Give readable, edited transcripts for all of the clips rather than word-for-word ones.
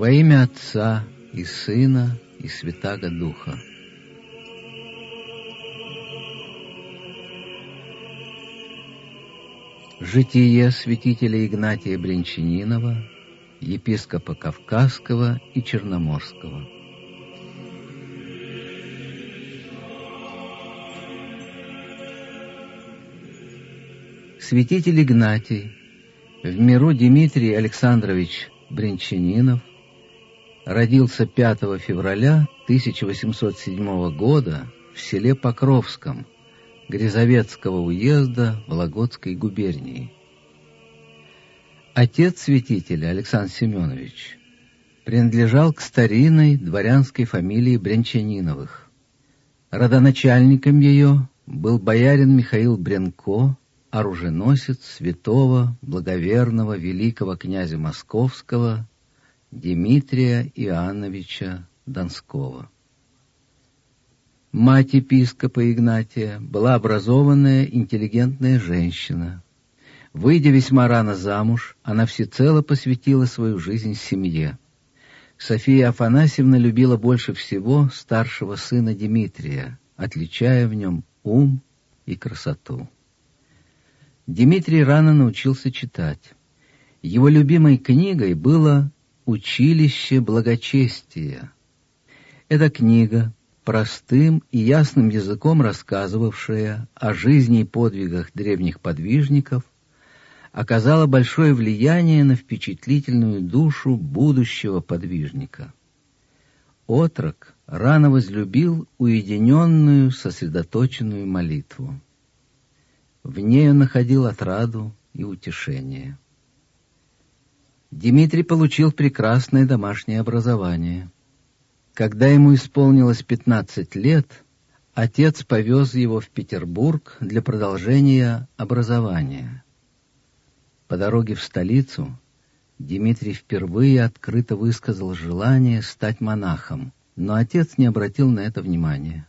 Во имя Отца и Сына и Святаго Духа. Житие святителя Игнатия Брянчанинова, епископа Кавказского и Черноморского. Святитель Игнатий, в миру Дмитрий Александрович Брянчанинов, родился 5 февраля 1807 года в селе Покровском Грязовецкого уезда Вологодской губернии. Отец святителя, Александр Семенович, принадлежал к старинной дворянской фамилии Брянчаниновых. Родоначальником ее был боярин Михаил Брянко, оруженосец святого, благоверного, великого князя Московского Дмитрия Иоанновича Донского. Мать епископа Игнатия была образованная, интеллигентная женщина. Выйдя весьма рано замуж, она всецело посвятила свою жизнь семье. София Афанасьевна любила больше всего старшего сына Дмитрия, отличая в нем ум и красоту. Дмитрий рано научился читать. Его любимой книгой было «Училище благочестия». Эта книга, простым и ясным языком рассказывавшая о жизни и подвигах древних подвижников, оказала большое влияние на впечатлительную душу будущего подвижника. Отрок рано возлюбил уединенную, сосредоточенную молитву. В ней он находил отраду и утешение. Дмитрий получил прекрасное домашнее образование. Когда ему исполнилось 15 лет, отец повез его в Петербург для продолжения образования. По дороге в столицу Дмитрий впервые открыто высказал желание стать монахом, но отец не обратил на это внимания.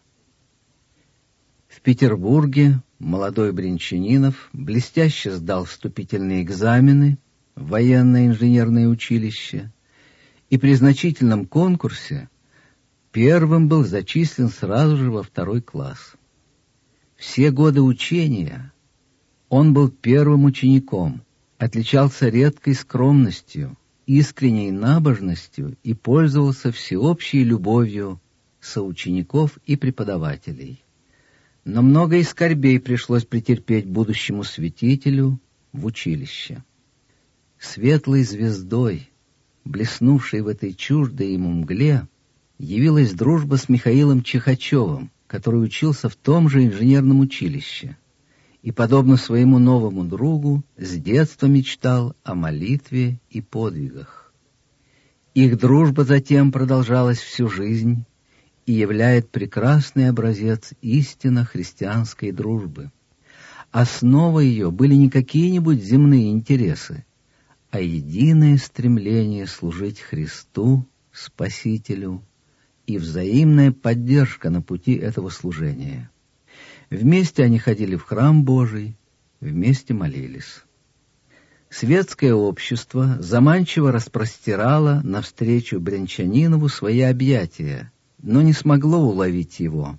В Петербурге молодой Брянчанинов блестяще сдал вступительные экзамены в военное инженерное училище и при значительном конкурсе первым был зачислен сразу же во 2 класс. Все годы учения он был первым учеником, отличался редкой скромностью, искренней набожностью и пользовался всеобщей любовью соучеников и преподавателей. Но много и скорбей пришлось претерпеть будущему святителю в училище. Светлой звездой, блеснувшей в этой чуждой ему мгле, явилась дружба с Михаилом Чихачевым, который учился в том же инженерном училище и, подобно своему новому другу, с детства мечтал о молитве и подвигах. Их дружба затем продолжалась всю жизнь и являет прекрасный образец истинно христианской дружбы. Основой ее были не какие-нибудь земные интересы, а единое стремление служить Христу, Спасителю, и взаимная поддержка на пути этого служения. Вместе они ходили в храм Божий, вместе молились. Светское общество заманчиво распростирало навстречу Брянчанинову свои объятия, но не смогло уловить его.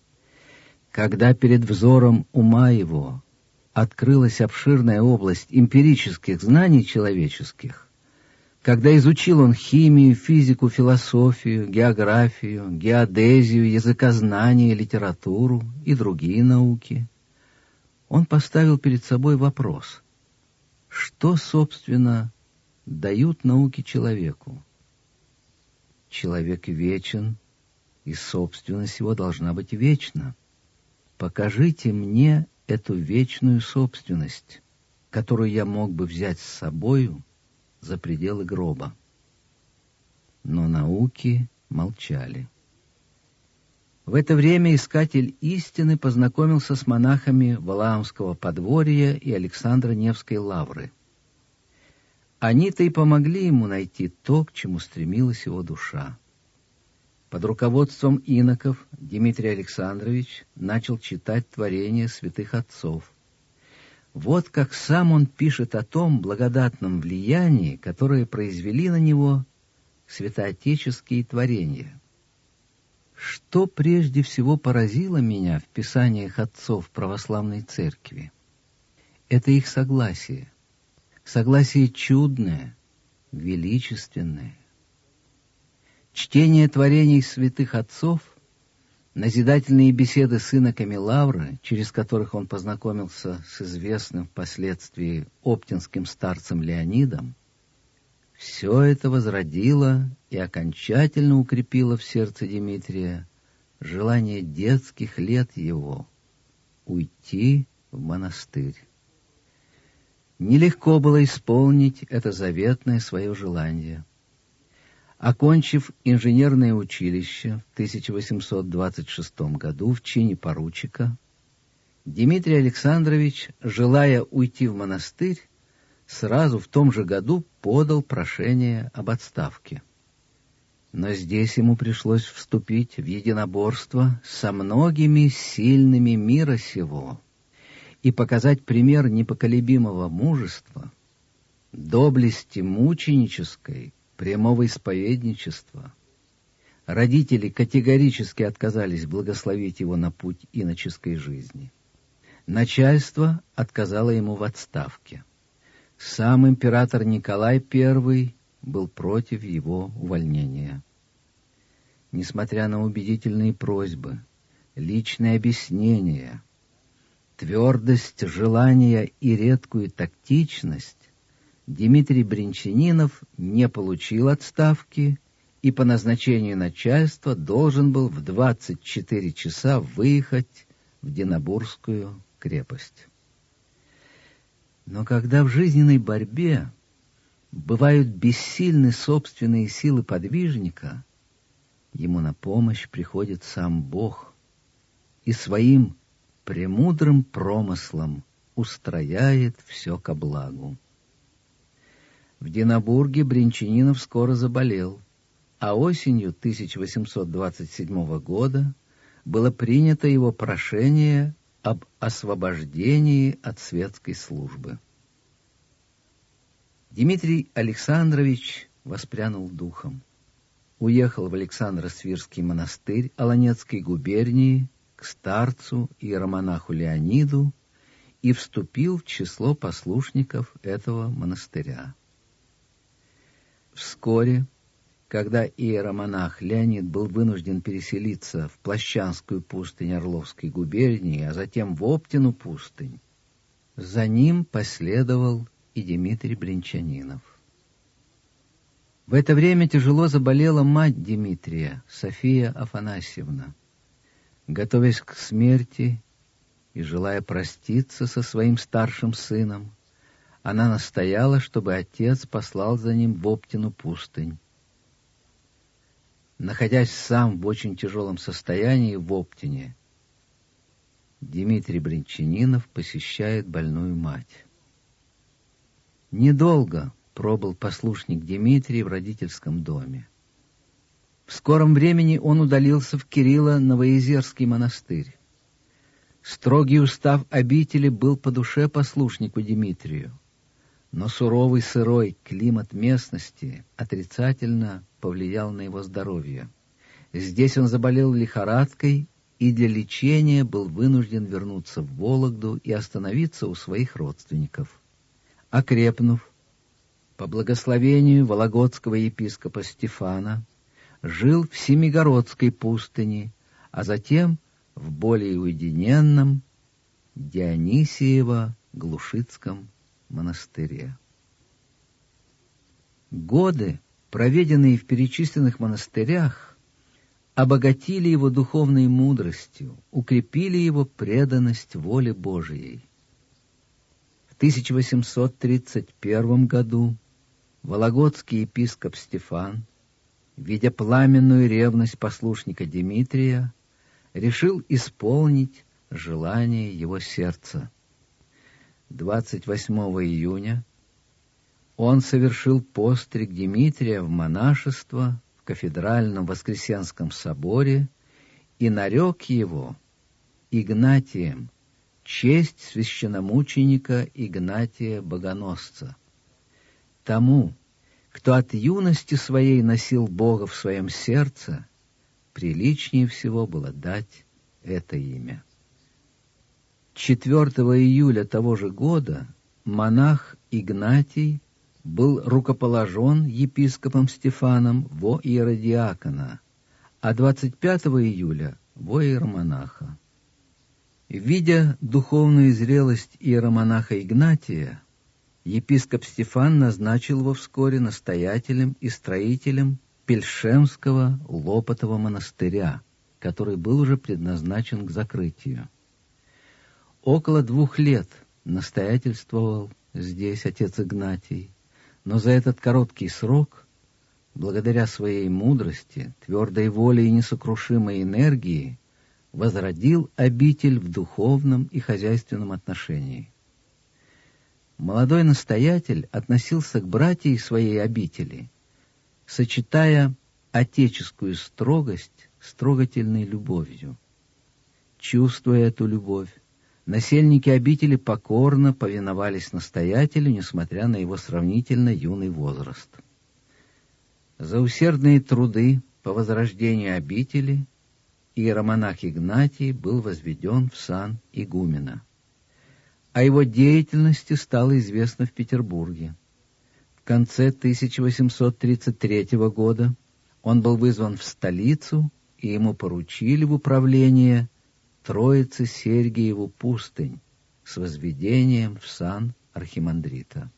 Когда перед взором ума его открылась обширная область эмпирических знаний человеческих, когда изучил он химию, физику, философию, географию, геодезию, языкознание, литературу и другие науки, он поставил перед собой вопрос: что, собственно, дают науки человеку? Человек вечен, и собственность его должна быть вечна. Покажите мне эту вечную собственность, которую я мог бы взять с собою за пределы гроба. Но науки молчали. В это время искатель истины познакомился с монахами Валаамского подворья и Александра Невской лавры. Они-то и помогли ему найти то, к чему стремилась его душа. Под руководством иноков Дмитрий Александрович начал читать творения святых отцов. Вот как сам он пишет о том благодатном влиянии, которое произвели на него святоотеческие творения. Что прежде всего поразило меня в писаниях отцов православной церкви? Это их согласие. Согласие чудное, величественное. Чтение творений святых отцов, назидательные беседы сына Камилавра, через которых он познакомился с известным впоследствии оптинским старцем Леонидом, все это возродило и окончательно укрепило в сердце Дмитрия желание детских лет его уйти в монастырь. Нелегко было исполнить это заветное свое желание. Окончив инженерное училище в 1826 году в чине поручика, Дмитрий Александрович, желая уйти в монастырь, сразу в том же году подал прошение об отставке. Но здесь ему пришлось вступить в единоборство со многими сильными мира сего и показать пример непоколебимого мужества, доблести мученической, прямого исповедничества. Родители категорически отказались благословить его на путь иноческой жизни. Начальство отказало ему в отставке. Сам император Николай I был против его увольнения. Несмотря на убедительные просьбы, личные объяснения, твердость желания и редкую тактичность, Дмитрий Бринчанинов не получил отставки и по назначению начальства должен был в 24 часа выехать в Динабургскую крепость. Но когда в жизненной борьбе бывают бессильны собственные силы подвижника, ему на помощь приходит сам Бог и своим премудрым промыслом устрояет все ко благу. В Динабурге Бринчанинов скоро заболел, а осенью 1827 года было принято его прошение об освобождении от светской службы. Дмитрий Александрович воспрянул духом. Уехал в Александро-Свирский монастырь Олонецкой губернии к старцу иеромонаху Леониду и вступил в число послушников этого монастыря. Вскоре, когда иеромонах Леонид был вынужден переселиться в Плащанскую пустынь Орловской губернии, а затем в Оптину пустынь, за ним последовал и Дмитрий Бринчанинов. В это время тяжело заболела мать Дмитрия, София Афанасьевна. Готовясь к смерти и желая проститься со своим старшим сыном, она настояла, чтобы отец послал за ним в Оптину пустынь. Находясь сам в очень тяжелом состоянии в Оптине, Дмитрий Бринчанинов посещает больную мать. Недолго пробыл послушник Дмитрий в родительском доме. В скором времени он удалился в Кирилло-Новоезерский монастырь. Строгий устав обители был по душе послушнику Дмитрию, но суровый сырой климат местности отрицательно повлиял на его здоровье. Здесь он заболел лихорадкой и для лечения был вынужден вернуться в Вологду и остановиться у своих родственников. Окрепнув, по благословению вологодского епископа Стефана, жил в Семигородской пустыне, а затем в более уединенном Дионисиево-Глушицком монастыре. Годы, проведенные в перечисленных монастырях, обогатили его духовной мудростью, укрепили его преданность воле Божией. В 1831 году вологодский епископ Стефан, видя пламенную ревность послушника Дмитрия, решил исполнить желание его сердца. 28 июня он совершил постриг Дмитрия в монашество в кафедральном Воскресенском соборе и нарек его Игнатием, честь священномученика Игнатия Богоносца. Тому, Кто от юности своей носил Бога в своем сердце, приличнее всего было дать это имя. 4 июля того же года монах Игнатий был рукоположен епископом Стефаном во иеродиакона, а 25 июля во иеромонаха. Видя духовную зрелость иеромонаха Игнатия, епископ Стефан назначил его вскоре настоятелем и строителем Пельшемского Лопотова монастыря, который был уже предназначен к закрытию. Около 2 лет настоятельствовал здесь отец Игнатий, но за этот короткий срок, благодаря своей мудрости, твердой воле и несокрушимой энергии, возродил обитель в духовном и хозяйственном отношении. Молодой настоятель относился к братьям своей обители, сочетая отеческую строгость с трогательной любовью. Чувствуя эту любовь, насельники обители покорно повиновались настоятелю, несмотря на его сравнительно юный возраст. За усердные труды по возрождению обители иеромонах Игнатий был возведен в сан игумена. О его деятельности стало известно в Петербурге. В конце 1833 года он был вызван в столицу, и ему поручили в управление Троице-Сергиеву пустынь с возведением в сан архимандрита.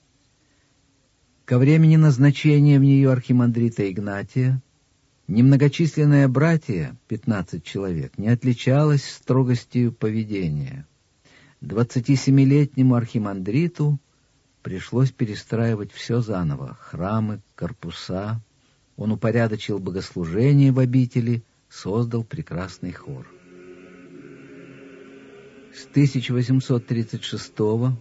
Ко времени назначения в нее архимандрита Игнатия немногочисленное братье, 15 человек, не отличалось строгостью поведения. 27-летнему архимандриту пришлось перестраивать все заново: храмы, корпуса. Он упорядочил богослужение в обители, создал прекрасный хор. С 1836 по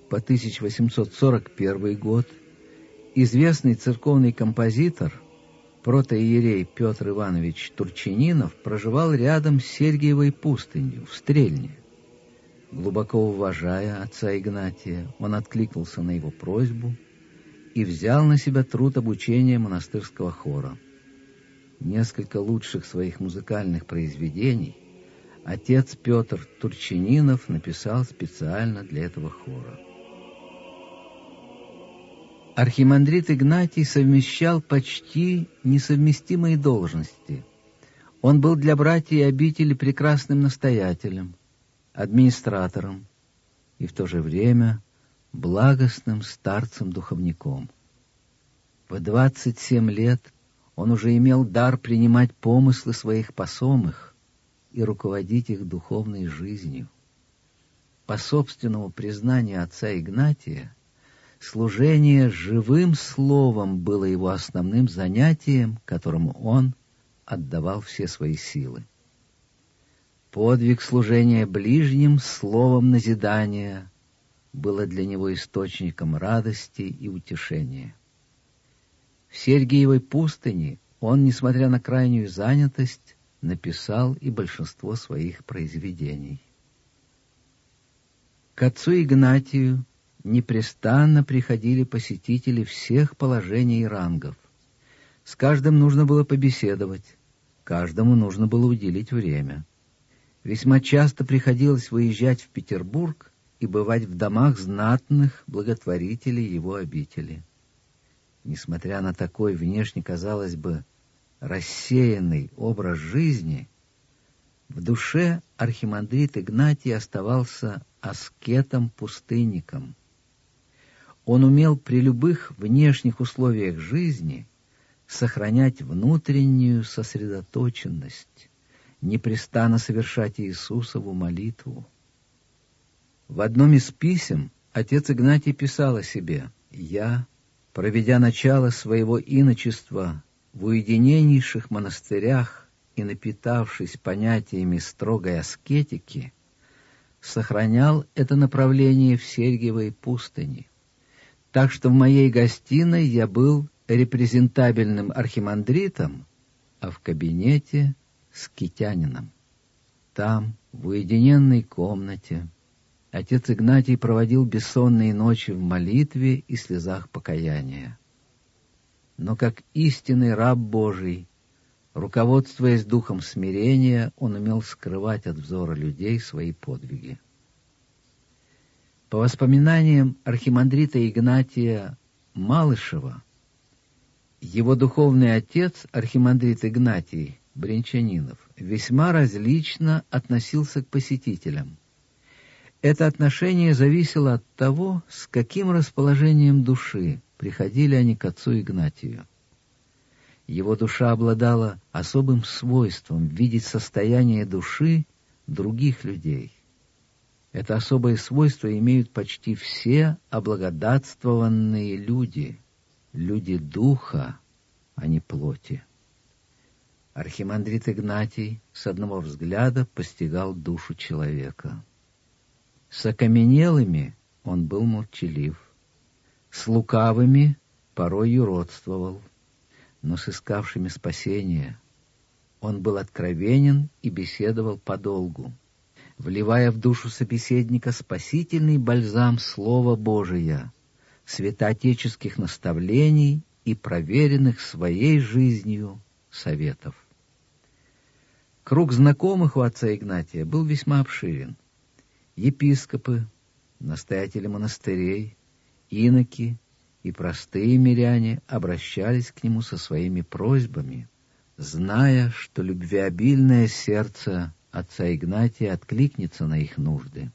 1841 год известный церковный композитор, протоиерей Петр Иванович Турчининов, проживал рядом с Сергиевой пустынью, в Стрельне. Глубоко уважая отца Игнатия, он откликнулся на его просьбу и взял на себя труд обучения монастырского хора. Несколько лучших своих музыкальных произведений отец Петр Турчининов написал специально для этого хора. Архимандрит Игнатий совмещал почти несовместимые должности. Он был для братьев обители прекрасным настоятелем, администратором и в то же время благостным старцем-духовником. В 27 лет он уже имел дар принимать помыслы своих посомых и руководить их духовной жизнью. По собственному признанию отца Игнатия, служение живым словом было его основным занятием, которому он отдавал все свои силы. Подвиг служения ближним словом назидания было для него источником радости и утешения. В Сергиевой пустыне он, несмотря на крайнюю занятость, написал и большинство своих произведений. К отцу Игнатию непрестанно приходили посетители всех положений и рангов. С каждым нужно было побеседовать, каждому нужно было уделить время. Весьма часто приходилось выезжать в Петербург и бывать в домах знатных благотворителей его обители. Несмотря на такой внешне, казалось бы, рассеянный образ жизни, в душе архимандрит Игнатий оставался аскетом-пустынником. Он умел при любых внешних условиях жизни сохранять внутреннюю сосредоточенность, непрестанно совершать Иисусову молитву. В одном из писем отец Игнатий писал о себе: «Я, проведя начало своего иночества в уединеннейших монастырях и напитавшись понятиями строгой аскетики, сохранял это направление в Сергиевой пустыне. Так что в моей гостиной я был репрезентабельным архимандритом, а в кабинете — скитянином. Там, в уединенной комнате, отец Игнатий проводил бессонные ночи в молитве и слезах покаяния. но как истинный раб Божий, руководствуясь духом смирения, он умел скрывать от взора людей свои подвиги. По воспоминаниям архимандрита Игнатия Малышева, его духовный отец, архимандрит Игнатий Брянчанинов, весьма различно относился к посетителям. Это отношение зависело от того, с каким расположением души приходили они к отцу Игнатию. Его душа обладала особым свойством видеть состояние души других людей. Это особое свойство имеют почти все облагодатствованные люди, люди духа, а не плоти. Архимандрит Игнатий с одного взгляда постигал душу человека. С окаменелыми он был молчалив, с лукавыми порой юродствовал, но с искавшими спасения он был откровенен и беседовал подолгу, вливая в душу собеседника спасительный бальзам Слова Божия, святоотеческих наставлений и проверенных своей жизнью советов. Круг знакомых у отца Игнатия был весьма обширен. Епископы, настоятели монастырей, иноки и простые миряне обращались к нему со своими просьбами, зная, что любвеобильное сердце отца Игнатия откликнется на их нужды.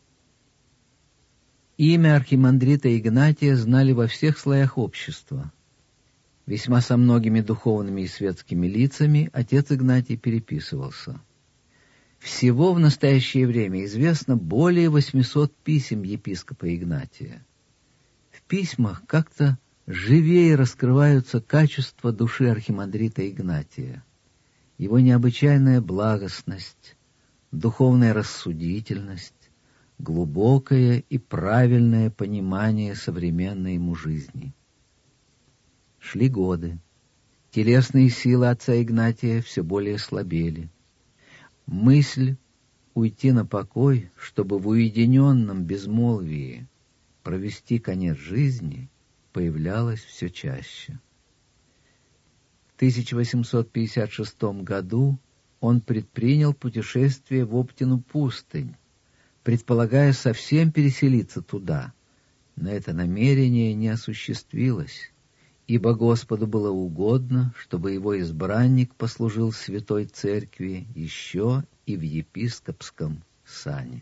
Имя архимандрита Игнатия знали во всех слоях общества. Весьма со многими духовными и светскими лицами отец Игнатий переписывался. Всего в настоящее время известно более 800 писем епископа Игнатия. В письмах как-то живее раскрываются качества души архимандрита Игнатия, его необычайная благостность, духовная рассудительность, глубокое и правильное понимание современной ему жизни. Шли годы. Телесные силы отца Игнатия все более слабели. Мысль уйти на покой, чтобы в уединенном безмолвии провести конец жизни, появлялась все чаще. В 1856 году он предпринял путешествие в Оптину пустынь, предполагая совсем переселиться туда, но это намерение не осуществилось, ибо Господу было угодно, чтобы его избранник послужил Святой Церкви еще и в епископском сане.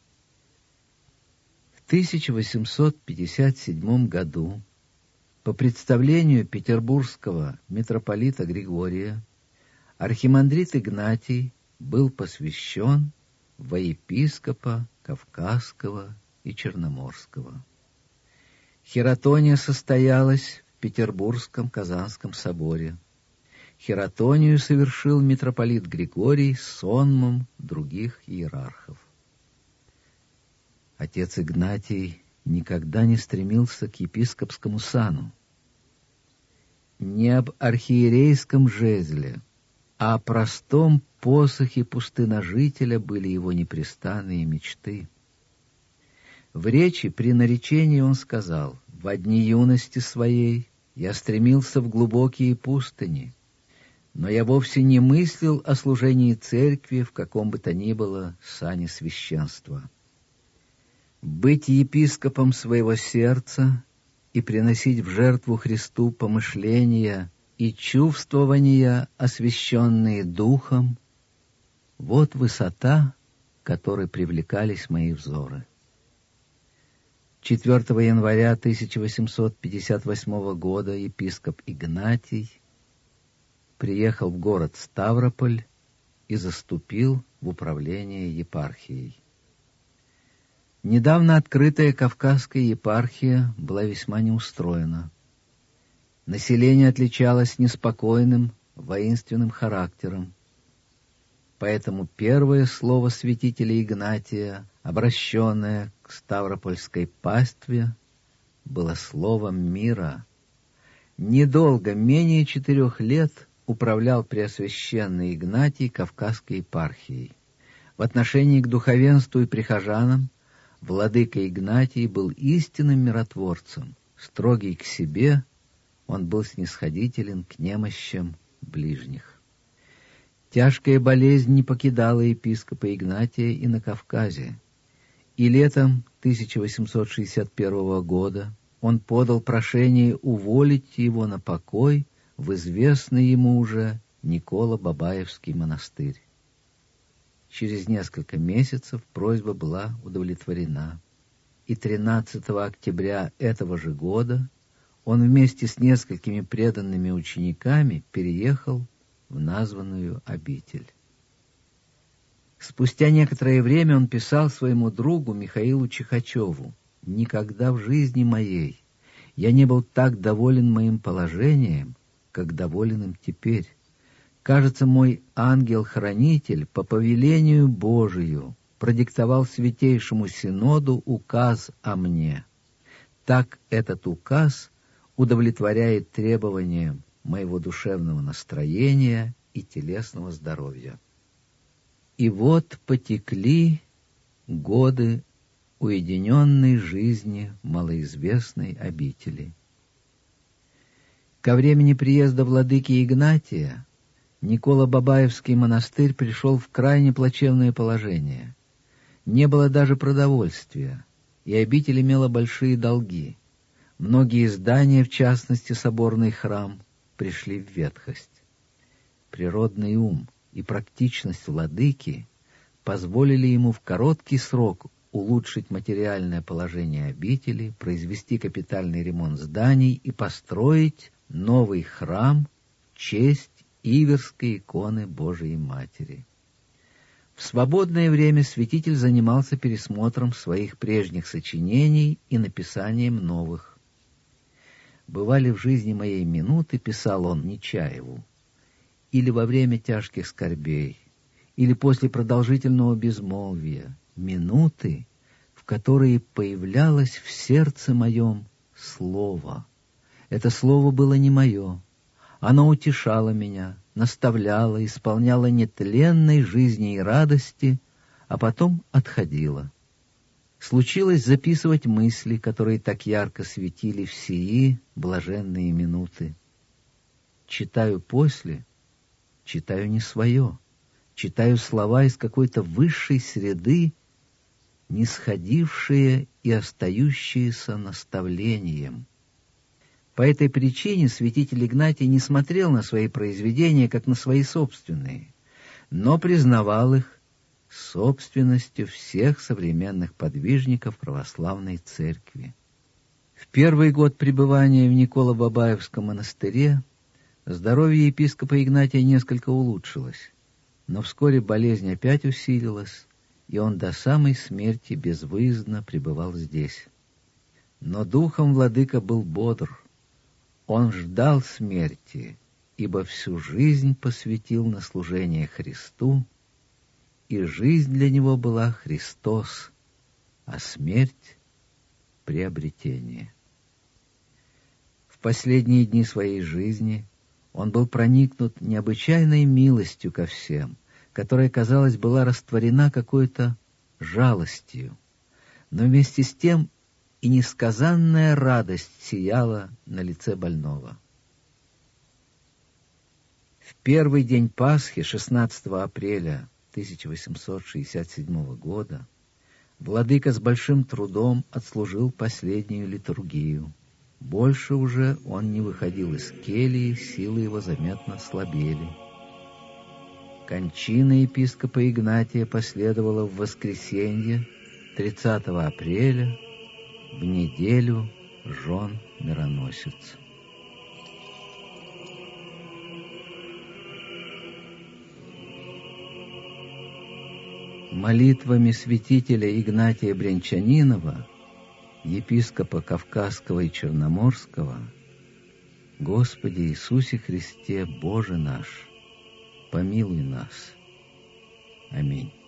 В 1857 году, по представлению петербургского митрополита Григория, архимандрит Игнатий был посвящен во епископа Кавказского и Черноморского. Хератония состоялась в Петербургском Казанском соборе. Хератонию совершил митрополит Григорий с сонмом других иерархов. Отец Игнатий никогда не стремился к епископскому сану. Не об архиерейском жезле, а о простом посохе пустыножителя были его непрестанные мечты. В речи при наречении он сказал: «Во дни юности своей я стремился в глубокие пустыни, но я вовсе не мыслил о служении церкви в каком бы то ни было сане священства. Быть епископом своего сердца и приносить в жертву Христу помышления и чувствования, освященные Духом, вот высота, к которой привлекались мои взоры». 4 января 1858 года епископ Игнатий приехал в город Ставрополь и заступил в управление епархией. Недавно открытая Кавказская епархия была весьма неустроена. Население отличалось неспокойным, воинственным характером. Поэтому первое слово святителя Игнатия, обращенное к Ставропольской пастве, было словом мира. Недолго, менее 4 лет, управлял Преосвященный Игнатий Кавказской епархией. В отношении к духовенству и прихожанам владыка Игнатий был истинным миротворцем, строгий к себе. Он был снисходителен к немощам ближних. Тяжкая болезнь не покидала епископа Игнатия и на Кавказе, и летом 1861 года он подал прошение уволить его на покой в известный ему уже Николо-Бабаевский монастырь. Через несколько месяцев просьба была удовлетворена, и 13 октября этого же года он вместе с несколькими преданными учениками переехал в названную обитель. Спустя некоторое время он писал своему другу Михаилу Чихачеву: «Никогда в жизни моей я не был так доволен моим положением, как доволен им теперь. Кажется, мой ангел-хранитель по повелению Божию продиктовал Святейшему Синоду указ о мне. Так этот указ удовлетворяет требованиям моего душевного настроения и телесного здоровья». И вот потекли годы уединенной жизни в малоизвестной обители. Ко времени приезда владыки Игнатия Николо-Бабаевский монастырь пришел в крайне плачевное положение. Не было даже продовольствия, и обитель имела большие долги. Многие здания, в частности соборный храм, пришли в ветхость. Природный ум и практичность владыки позволили ему в короткий срок улучшить материальное положение обители, произвести капитальный ремонт зданий и построить новый храм в честь Иверской иконы Божией Матери. В свободное время святитель занимался пересмотром своих прежних сочинений и написанием новых. «Бывали в жизни моей минуты, — писал он Нечаеву, — или во время тяжких скорбей, или после продолжительного безмолвия, минуты, в которые появлялось в сердце моем слово. Это слово было не мое. Оно утешало меня, наставляло, исполняло нетленной жизни и радости, а потом отходило. Случилось записывать мысли, которые так ярко светили в сии блаженные минуты. Читаю после, читаю не свое, читаю слова из какой-то высшей среды, нисходившие и остающиеся наставлением». По этой причине святитель Игнатий не смотрел на свои произведения, как на свои собственные, но признавал их собственностью всех современных подвижников православной церкви. В первый год пребывания в Николо-Бабаевском монастыре здоровье епископа Игнатия несколько улучшилось, но вскоре болезнь опять усилилась, и он до самой смерти безвыездно пребывал здесь. Но духом владыка был бодр. Он ждал смерти, ибо всю жизнь посвятил на служение Христу, и жизнь для него была Христос, а смерть — приобретение. В последние дни своей жизни он был проникнут необычайной милостью ко всем, которая, казалось, была растворена какой-то жалостью, но вместе с тем и несказанная радость сияла на лице больного. В первый день Пасхи, 16 апреля 1867 года, владыка с большим трудом отслужил последнюю литургию. Больше уже он не выходил из кельи, силы его заметно слабели. Кончина епископа Игнатия последовала в воскресенье, 30 апреля, в неделю жен мироносец. Молитвами святителя Игнатия Брянчанинова, епископа Кавказского и Черноморского: «Господи Иисусе Христе, Боже наш, помилуй нас». Аминь.